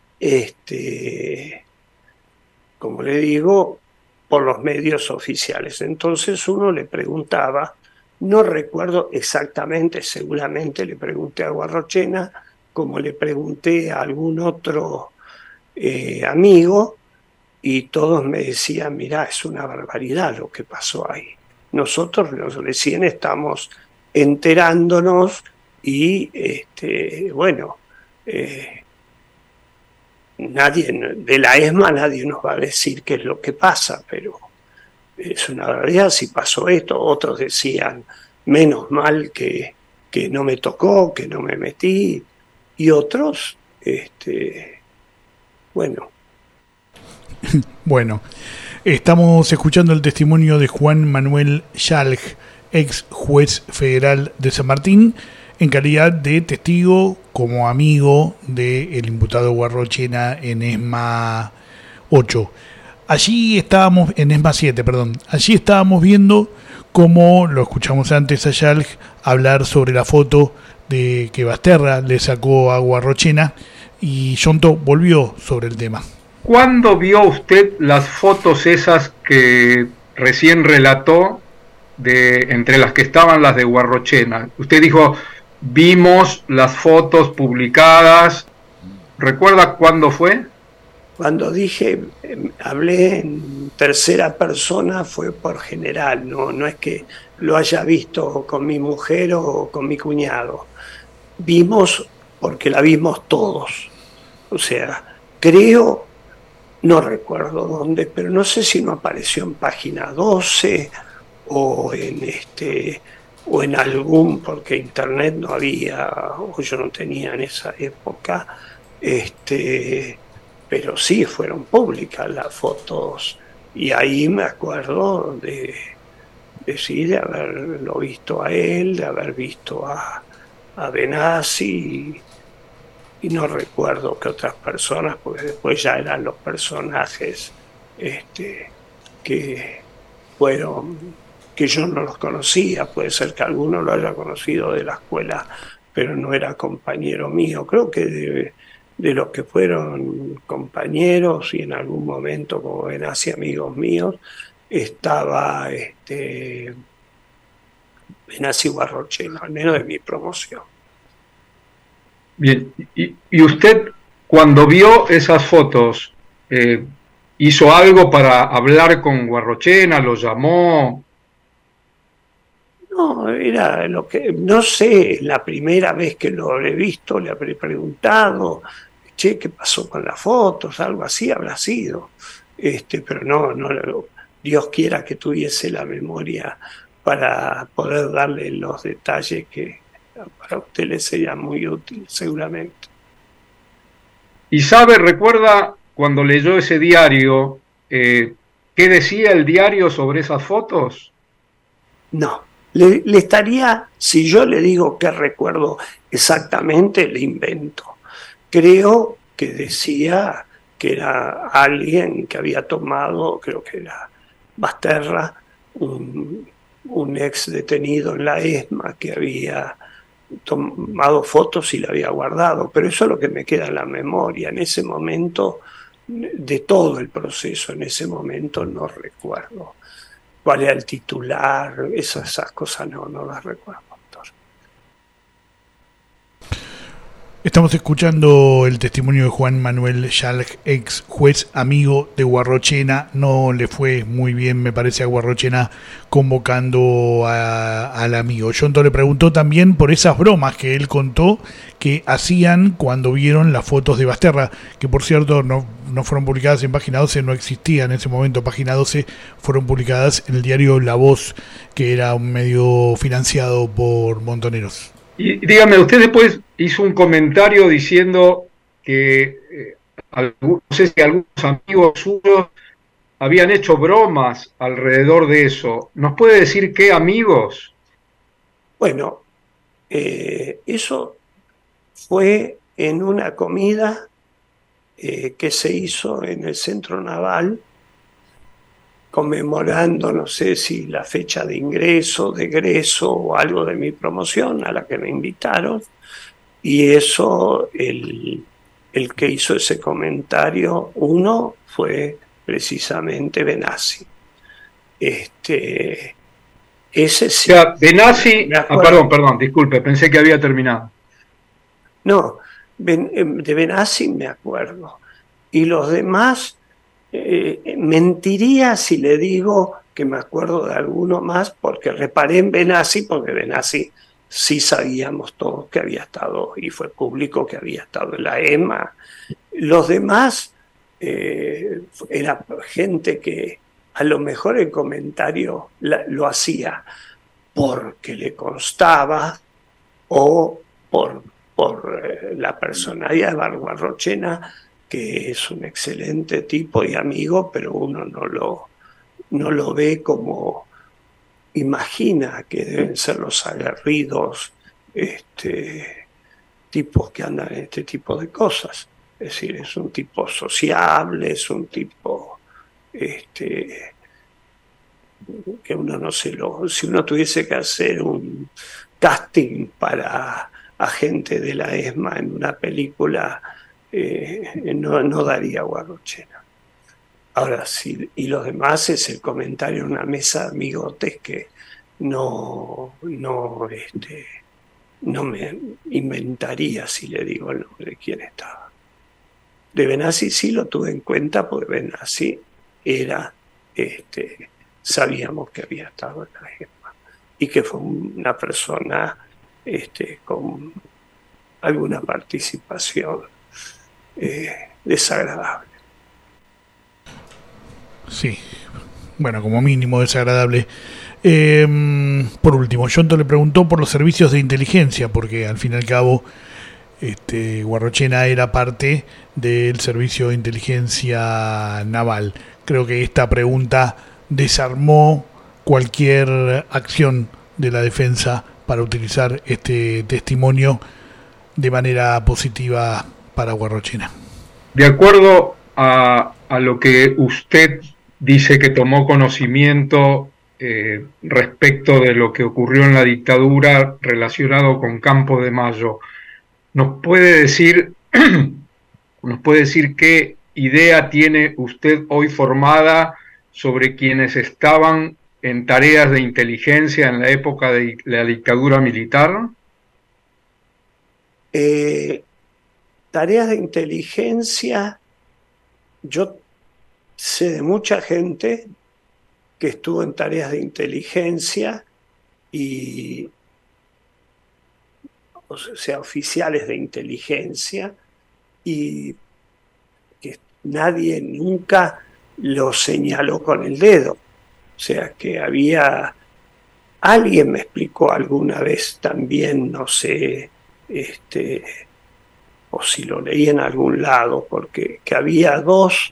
como le digo, por los medios oficiales. Entonces uno le preguntaba, no recuerdo exactamente, seguramente le pregunté a Guarrochena, como le pregunté a algún otro amigo, y todos me decían, mirá, es una barbaridad lo que pasó ahí. Nosotros recién estamos enterándonos y, nadie de la ESMA, nadie nos va a decir qué es lo que pasa, pero es una barbaridad si pasó esto. Otros decían, menos mal que no me tocó, que no me metí, y otros, bueno. Bueno, estamos escuchando el testimonio de Juan Manuel Schalk, ex juez federal de San Martín, en calidad de testigo como amigo del imputado Guarrochena en ESMA 8. Allí estábamos, en ESMA 7, perdón. Allí estábamos viendo cómo lo escuchamos antes a Schalk hablar sobre la foto de que Basterra le sacó a Guarrochena, y Yonto volvió sobre el tema. ¿Cuándo vio usted las fotos esas que recién relató, entre las que estaban las de Guarrochena? Usted dijo, vimos las fotos publicadas. ¿Recuerda cuándo fue? Cuando dije, hablé en tercera persona, fue por general, no es que lo haya visto con mi mujer o con mi cuñado. Vimos porque la vimos todos. O sea, creo, no recuerdo dónde, pero no sé si no apareció en página 12 o en algún, porque internet no había, o yo no tenía en esa época, pero sí fueron públicas las fotos, y ahí me acuerdo de haberlo visto a él, de haber visto a Benassi, y no recuerdo que otras personas, porque después ya eran los personajes que fueron, que yo no los conocía. Puede ser que alguno lo haya conocido de la escuela, pero no era compañero mío. Creo que de los que fueron compañeros y en algún momento, como ven, así amigos míos, estaba Benassi Guarrochena, al menos de mi promoción. Bien, y usted cuando vio esas fotos, ¿hizo algo para hablar con Guarrochena? ¿Lo llamó? No, era lo que, no sé, la primera vez que lo habré visto, le habré preguntado, che, ¿qué pasó con las fotos? Algo así habrá sido. Pero no, Dios quiera que tuviese la memoria para poder darle los detalles que para usted le sería muy útil, seguramente. ¿Y recuerda cuando leyó ese diario, qué decía el diario sobre esas fotos? No, le estaría, si yo le digo que recuerdo exactamente, le invento. Creo que decía que era alguien que había tomado, creo que era Basterra, un ex detenido en la ESMA que había tomado fotos y la había guardado, pero eso es lo que me queda en la memoria. En ese momento, de todo el proceso, en ese momento no recuerdo cuál era el titular, esas cosas no las recuerdo. Estamos escuchando el testimonio de Juan Manuel Schalk, ex juez amigo de Guarrochena. No le fue muy bien, me parece, a Guarrochena convocando al amigo. Yonto le preguntó también por esas bromas que él contó que hacían cuando vieron las fotos de Basterra, que por cierto no fueron publicadas en Página 12, no existía en ese momento Página 12, fueron publicadas en el diario La Voz, que era un medio financiado por Montoneros. Y dígame, usted después hizo un comentario diciendo que no sé si algunos amigos suyos habían hecho bromas alrededor de eso. ¿Nos puede decir qué amigos? Bueno, eso fue en una comida que se hizo en el Centro Naval, conmemorando, no sé si la fecha de ingreso, de egreso o algo de mi promoción a la que me invitaron, y eso, el que hizo ese comentario, uno fue precisamente Benassi. Ese sí. O sea, Benassi, perdón, disculpe, pensé que había terminado. No, de Benassi me acuerdo, y los demás mentiría si le digo que me acuerdo de alguno más, porque reparé en Benassi, porque Benassi sí sabíamos todos que había estado, y fue público que había estado en la EMA. Los demás era gente que a lo mejor el comentario lo hacía porque le constaba o por la personalidad de Guarrochena, que es un excelente tipo y amigo, pero uno no lo ve como imagina que deben ser los aguerridos tipos que andan en este tipo de cosas. Es decir, es un tipo sociable, es un tipo que uno no se lo... Si uno tuviese que hacer un casting para agente de la ESMA en una película, no daría Guarrochena. Ahora sí, y los demás es el comentario en una mesa de amigotes que no me inventaría si le digo el nombre de quién estaba. De Benassi sí lo tuve en cuenta porque Benassi era, sabíamos que había estado en la ESMA y que fue una persona con alguna participación desagradable. Sí, bueno, como mínimo desagradable. Por último, Yonto le preguntó por los servicios de inteligencia, porque al fin y al cabo Guarrochena era parte del servicio de inteligencia naval. Creo que esta pregunta desarmó cualquier acción de la defensa para utilizar este testimonio de manera positiva para Guarrochena. De acuerdo a lo que usted dice que tomó conocimiento respecto de lo que ocurrió en la dictadura relacionado con Campo de Mayo, ¿nos puede decir qué idea tiene usted hoy formada sobre quienes estaban en tareas de inteligencia en la época de la dictadura militar? Tareas de inteligencia, yo sé de mucha gente que estuvo en tareas de inteligencia o sea, oficiales de inteligencia, y que nadie nunca lo señaló con el dedo. O sea, que alguien me explicó alguna vez también, no sé, o si lo leí en algún lado, porque que había dos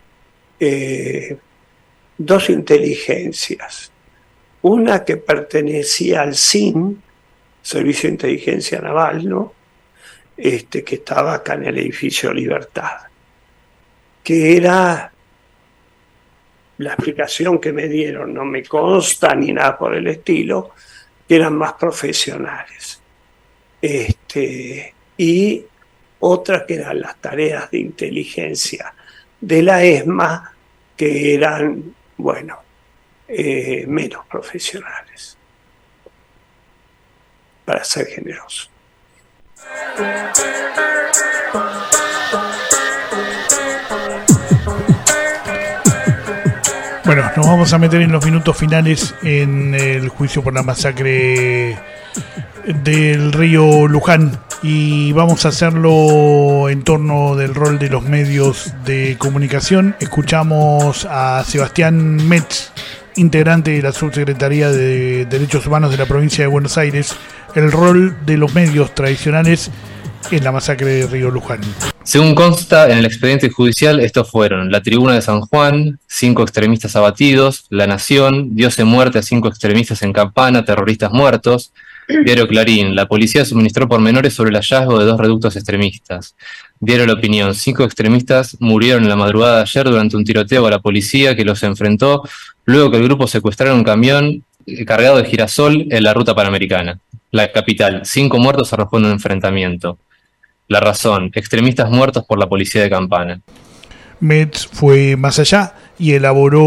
inteligencias. Una que pertenecía al SIN, Servicio de Inteligencia Naval, ¿no? Que estaba acá en el edificio Libertad, que era, la explicación que me dieron, no me consta ni nada por el estilo, que eran más profesionales. Y otras que eran las tareas de inteligencia de la ESMA, que eran, bueno, menos profesionales, para ser generoso. Bueno, nos vamos a meter en los minutos finales en el juicio por la masacre del río Luján, y vamos a hacerlo en torno del rol de los medios de comunicación. Escuchamos a Sebastián Metz, integrante de la Subsecretaría de Derechos Humanos de la provincia de Buenos Aires, el rol de los medios tradicionales en la masacre de Río Luján. Según consta en el expediente judicial, estos fueron La Tribuna de San Juan, 5 extremistas abatidos; La Nación, Dios en muerte a 5 extremistas en Campana, terroristas muertos; Diario Clarín, la policía suministró pormenores sobre el hallazgo de 2 reductos extremistas; Diario La Opinión, 5 extremistas murieron en la madrugada de ayer durante un tiroteo a la policía que los enfrentó luego que el grupo secuestrara un camión cargado de girasol en la ruta panamericana. La Capital, 5 muertos arrojó en un enfrentamiento. La Razón, extremistas muertos por la policía de Campana. Metz fue más allá y elaboró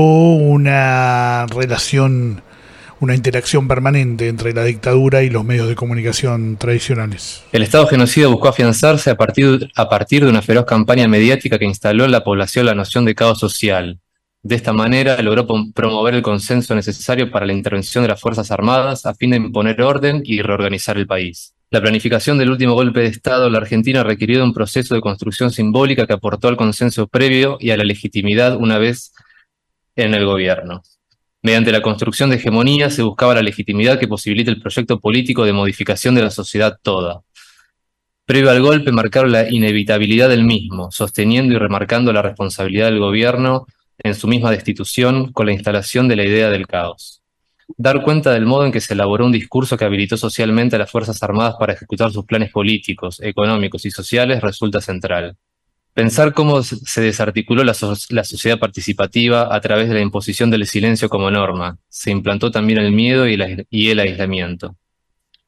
una relación, una interacción permanente entre la dictadura y los medios de comunicación tradicionales. El Estado genocida buscó afianzarse a partir de una feroz campaña mediática que instaló en la población la noción de caos social. De esta manera logró promover el consenso necesario para la intervención de las Fuerzas Armadas a fin de imponer orden y reorganizar el país. La planificación del último golpe de Estado en la Argentina requirió de un proceso de construcción simbólica que aportó al consenso previo y a la legitimidad una vez en el gobierno. Mediante la construcción de hegemonía se buscaba la legitimidad que posibilite el proyecto político de modificación de la sociedad toda. Previo al golpe marcaron la inevitabilidad del mismo, sosteniendo y remarcando la responsabilidad del gobierno en su misma destitución con la instalación de la idea del caos. Dar cuenta del modo en que se elaboró un discurso que habilitó socialmente a las Fuerzas Armadas para ejecutar sus planes políticos, económicos y sociales resulta central. Pensar cómo se desarticuló la sociedad participativa a través de la imposición del silencio como norma. Se implantó también el miedo y el aislamiento.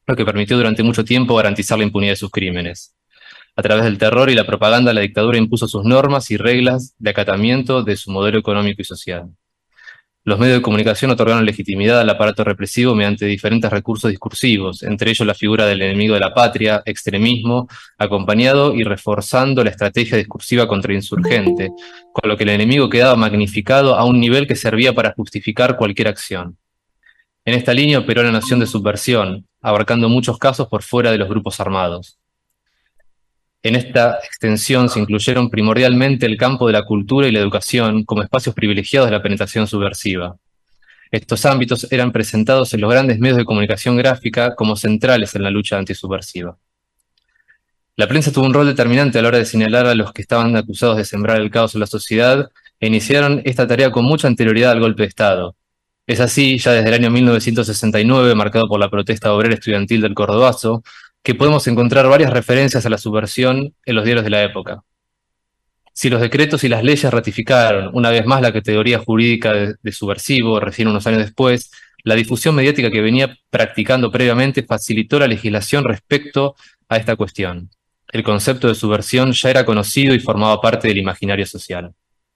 lo que permitió durante mucho tiempo garantizar la impunidad de sus crímenes. A través del terror y la propaganda, la dictadura impuso sus normas y reglas de acatamiento de su modelo económico y social. Los medios de comunicación otorgaron legitimidad al aparato represivo mediante diferentes recursos discursivos, entre ellos la figura del enemigo de la patria, extremismo, acompañado y reforzando la estrategia discursiva contrainsurgente, con lo que el enemigo quedaba magnificado a un nivel que servía para justificar cualquier acción. En esta línea operó la noción de subversión, abarcando muchos casos por fuera de los grupos armados. En esta extensión se incluyeron primordialmente el campo de la cultura y la educación como espacios privilegiados de la penetración subversiva. Estos ámbitos eran presentados en los grandes medios de comunicación gráfica como centrales en la lucha antisubversiva. La prensa tuvo un rol determinante a la hora de señalar a los que estaban acusados de sembrar el caos en la sociedad e iniciaron esta tarea con mucha anterioridad al golpe de Estado. Es así, ya desde el año 1969, marcado por la protesta obrera estudiantil del Cordobazo, que podemos encontrar varias referencias a la subversión en los diarios de la época. Si los decretos y las leyes ratificaron una vez más la categoría jurídica de subversivo recién unos años después, la difusión mediática que venía practicando previamente facilitó la legislación respecto a esta cuestión. El concepto de subversión ya era conocido y formaba parte del imaginario social.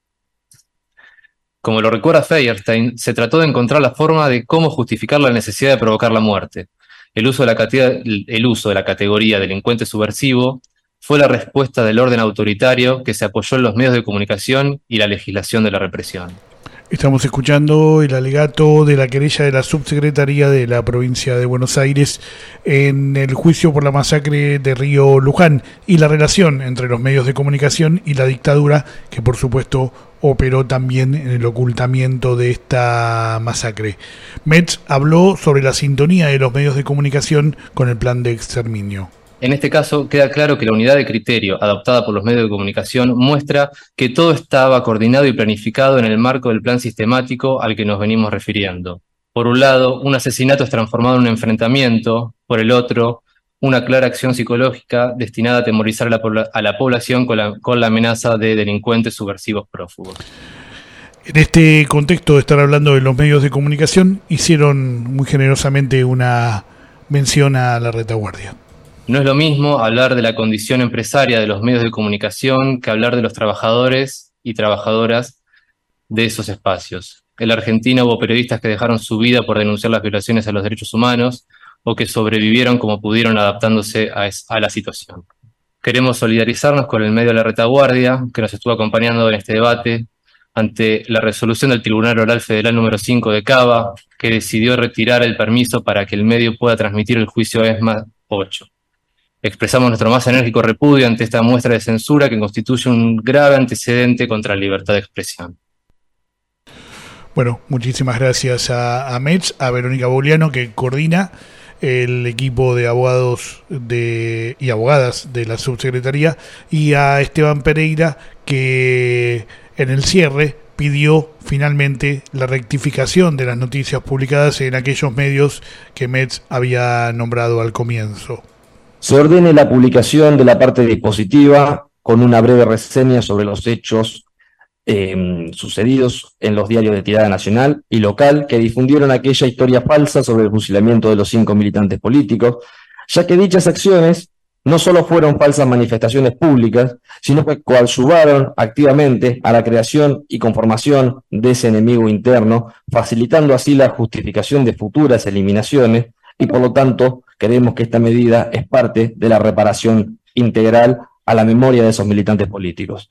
Como lo recuerda Feuerstein, se trató de encontrar la forma de cómo justificar la necesidad de provocar la muerte. El uso de la categoría delincuente subversivo fue la respuesta del orden autoritario que se apoyó en los medios de comunicación y la legislación de la represión. Estamos escuchando el alegato de la querella de la subsecretaría de la provincia de Buenos Aires en el juicio por la masacre de Río Luján y la relación entre los medios de comunicación y la dictadura, que por supuesto operó también en el ocultamiento de esta masacre. Metz habló sobre la sintonía de los medios de comunicación con el plan de exterminio. En este caso, queda claro que la unidad de criterio adoptada por los medios de comunicación muestra que todo estaba coordinado y planificado en el marco del plan sistemático al que nos venimos refiriendo. Por un lado, un asesinato es transformado en un enfrentamiento, por el otro, una clara acción psicológica destinada a atemorizar a la población con la amenaza de delincuentes subversivos prófugos. En este contexto de estar hablando de los medios de comunicación, hicieron muy generosamente una mención a la retaguardia. No es lo mismo hablar de la condición empresaria de los medios de comunicación que hablar de los trabajadores y trabajadoras de esos espacios. En la Argentina hubo periodistas que dejaron su vida por denunciar las violaciones a los derechos humanos o que sobrevivieron como pudieron adaptándose a la situación. Queremos solidarizarnos con el medio de la retaguardia que nos estuvo acompañando en este debate ante la resolución del Tribunal Oral Federal número 5 de Cava, que decidió retirar el permiso para que el medio pueda transmitir el juicio ESMA 8. Expresamos nuestro más enérgico repudio ante esta muestra de censura que constituye un grave antecedente contra la libertad de expresión. Bueno, muchísimas gracias a Metz, a Verónica Bouliano, que coordina el equipo de abogados y abogadas de la subsecretaría, y a Esteban Pereira, que en el cierre pidió finalmente la rectificación de las noticias publicadas en aquellos medios que Metz había nombrado al comienzo. Se ordene la publicación de la parte dispositiva con una breve reseña sobre los hechos sucedidos en los diarios de tirada nacional y local que difundieron aquella historia falsa sobre el fusilamiento de los 5 militantes políticos, ya que dichas acciones no solo fueron falsas manifestaciones públicas, sino que coadyuvaron activamente a la creación y conformación de ese enemigo interno, facilitando así la justificación de futuras eliminaciones, y por lo tanto creemos que esta medida es parte de la reparación integral a la memoria de esos militantes políticos.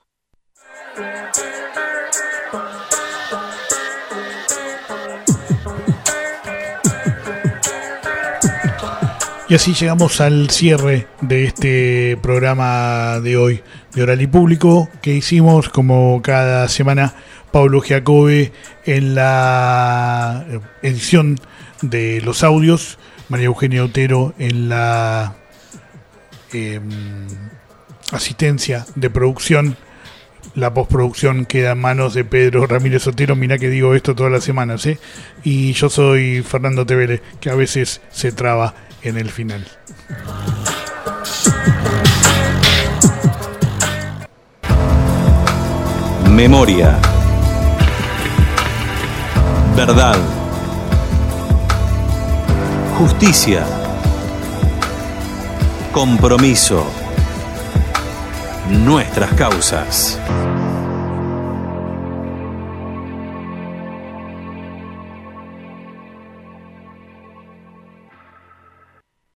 Y así llegamos al cierre de este programa de hoy de Oral y Público, que hicimos como cada semana Pablo Giacobbe en la edición de los audios, María Eugenia Otero en la asistencia de producción. La postproducción queda en manos de Pedro Ramírez Otero. Mirá que digo esto todas las semanas, ¿eh? Y yo soy Fernando Tevere, que a veces se traba en el final. Memoria. Verdad. Justicia. Compromiso. Nuestras causas.